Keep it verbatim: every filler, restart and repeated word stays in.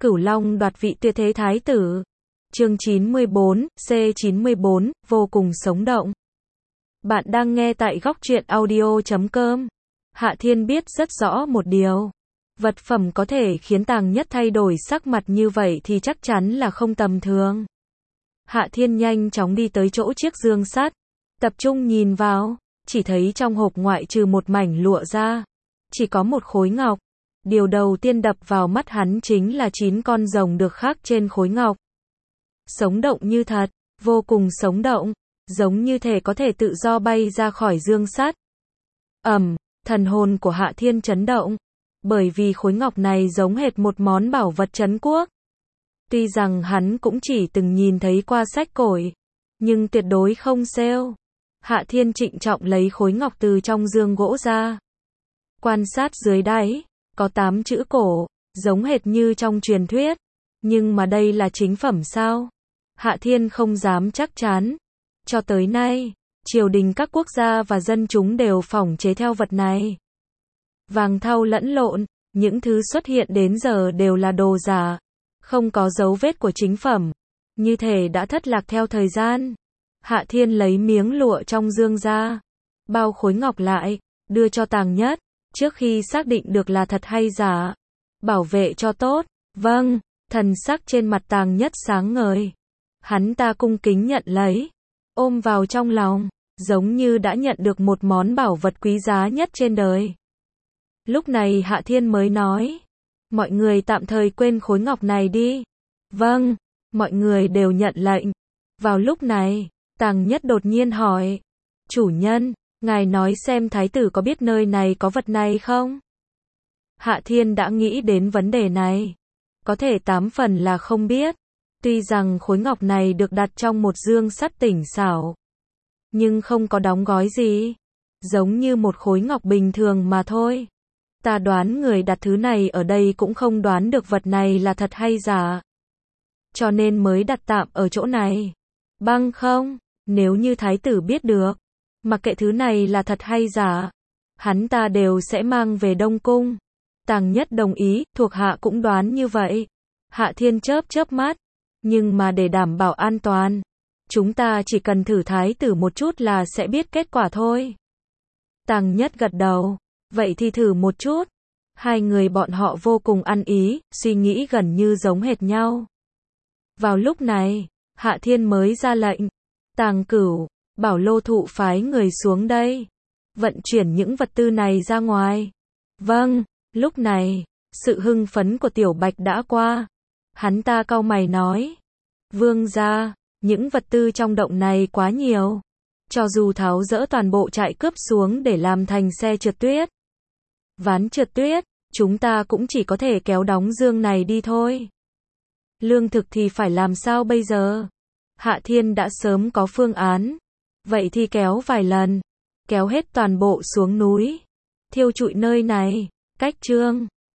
Cửu Long đoạt vị tuyệt thế thái tử. Chương chín mươi bốn, C chín mươi bốn, vô cùng sống động. Bạn đang nghe tại góc truyện audio chấm com. Hạ Thiên biết rất rõ một điều. Vật phẩm có thể khiến Tàng Nhất thay đổi sắc mặt như vậy thì chắc chắn là không tầm thường. Hạ Thiên nhanh chóng đi tới chỗ chiếc dương sắt, tập trung nhìn vào, chỉ thấy trong hộp ngoại trừ một mảnh lụa ra, chỉ có một khối ngọc. Điều đầu tiên đập vào mắt hắn chính là chín con rồng được khắc trên khối ngọc. Sống động như thật, vô cùng sống động, giống như thể có thể tự do bay ra khỏi dương sắt. Ầm, thần hồn của Hạ Thiên chấn động, bởi vì khối ngọc này giống hệt một món bảo vật trấn quốc. Tuy rằng hắn cũng chỉ từng nhìn thấy qua sách cổ, nhưng tuyệt đối không sale. Hạ Thiên trịnh trọng lấy khối ngọc từ trong dương gỗ ra. Quan sát dưới đáy, có tám chữ cổ, giống hệt như trong truyền thuyết. Nhưng mà đây là chính phẩm sao? Hạ Thiên không dám chắc chắn. Cho tới nay, triều đình các quốc gia và dân chúng đều phỏng chế theo vật này. Vàng thau lẫn lộn, những thứ xuất hiện đến giờ đều là đồ giả, không có dấu vết của chính phẩm, như thể đã thất lạc theo thời gian. Hạ Thiên lấy miếng lụa trong dương ra, bao khối ngọc lại, đưa cho Tàng Nhất, trước khi xác định được là thật hay giả. Bảo vệ cho tốt. Vâng, thần sắc trên mặt Tàng Nhất sáng ngời. Hắn ta cung kính nhận lấy, ôm vào trong lòng, giống như đã nhận được một món bảo vật quý giá nhất trên đời. Lúc này Hạ Thiên mới nói, mọi người tạm thời quên khối ngọc này đi. Vâng, mọi người đều nhận lệnh. Vào lúc này, Tàng Nhất đột nhiên hỏi, chủ nhân, ngài nói xem thái tử có biết nơi này có vật này không? Hạ Thiên đã nghĩ đến vấn đề này. Có thể tám phần là không biết. Tuy rằng khối ngọc này được đặt trong một dương sắt tinh xảo, nhưng không có đóng gói gì. Giống như một khối ngọc bình thường mà thôi. Ta đoán người đặt thứ này ở đây cũng không đoán được vật này là thật hay giả. Cho nên mới đặt tạm ở chỗ này. Bằng không, nếu như thái tử biết được, mặc kệ thứ này là thật hay giả, hắn ta đều sẽ mang về Đông Cung. Tàng Nhất đồng ý, thuộc hạ cũng đoán như vậy. Hạ Thiên chớp chớp mắt, nhưng mà để đảm bảo an toàn, chúng ta chỉ cần thử thái tử một chút là sẽ biết kết quả thôi. Tàng Nhất gật đầu, vậy thì thử một chút. Hai người bọn họ vô cùng ăn ý, suy nghĩ gần như giống hệt nhau. Vào lúc này, Hạ Thiên mới ra lệnh, Tàng Cửu, bảo Lô Thụ phái người xuống đây, vận chuyển những vật tư này ra ngoài. Vâng. Lúc này, sự hưng phấn của Tiểu Bạch đã qua. Hắn ta cau mày nói, vương gia, những vật tư trong động này quá nhiều. Cho dù tháo dỡ toàn bộ trại cướp xuống để làm thành xe trượt tuyết, ván trượt tuyết, chúng ta cũng chỉ có thể kéo đóng dương này đi thôi. Lương thực thì phải làm sao bây giờ? Hạ Thiên đã sớm có phương án. Vậy thì kéo vài lần, kéo hết toàn bộ xuống núi, thiêu trụi nơi này. Cách chương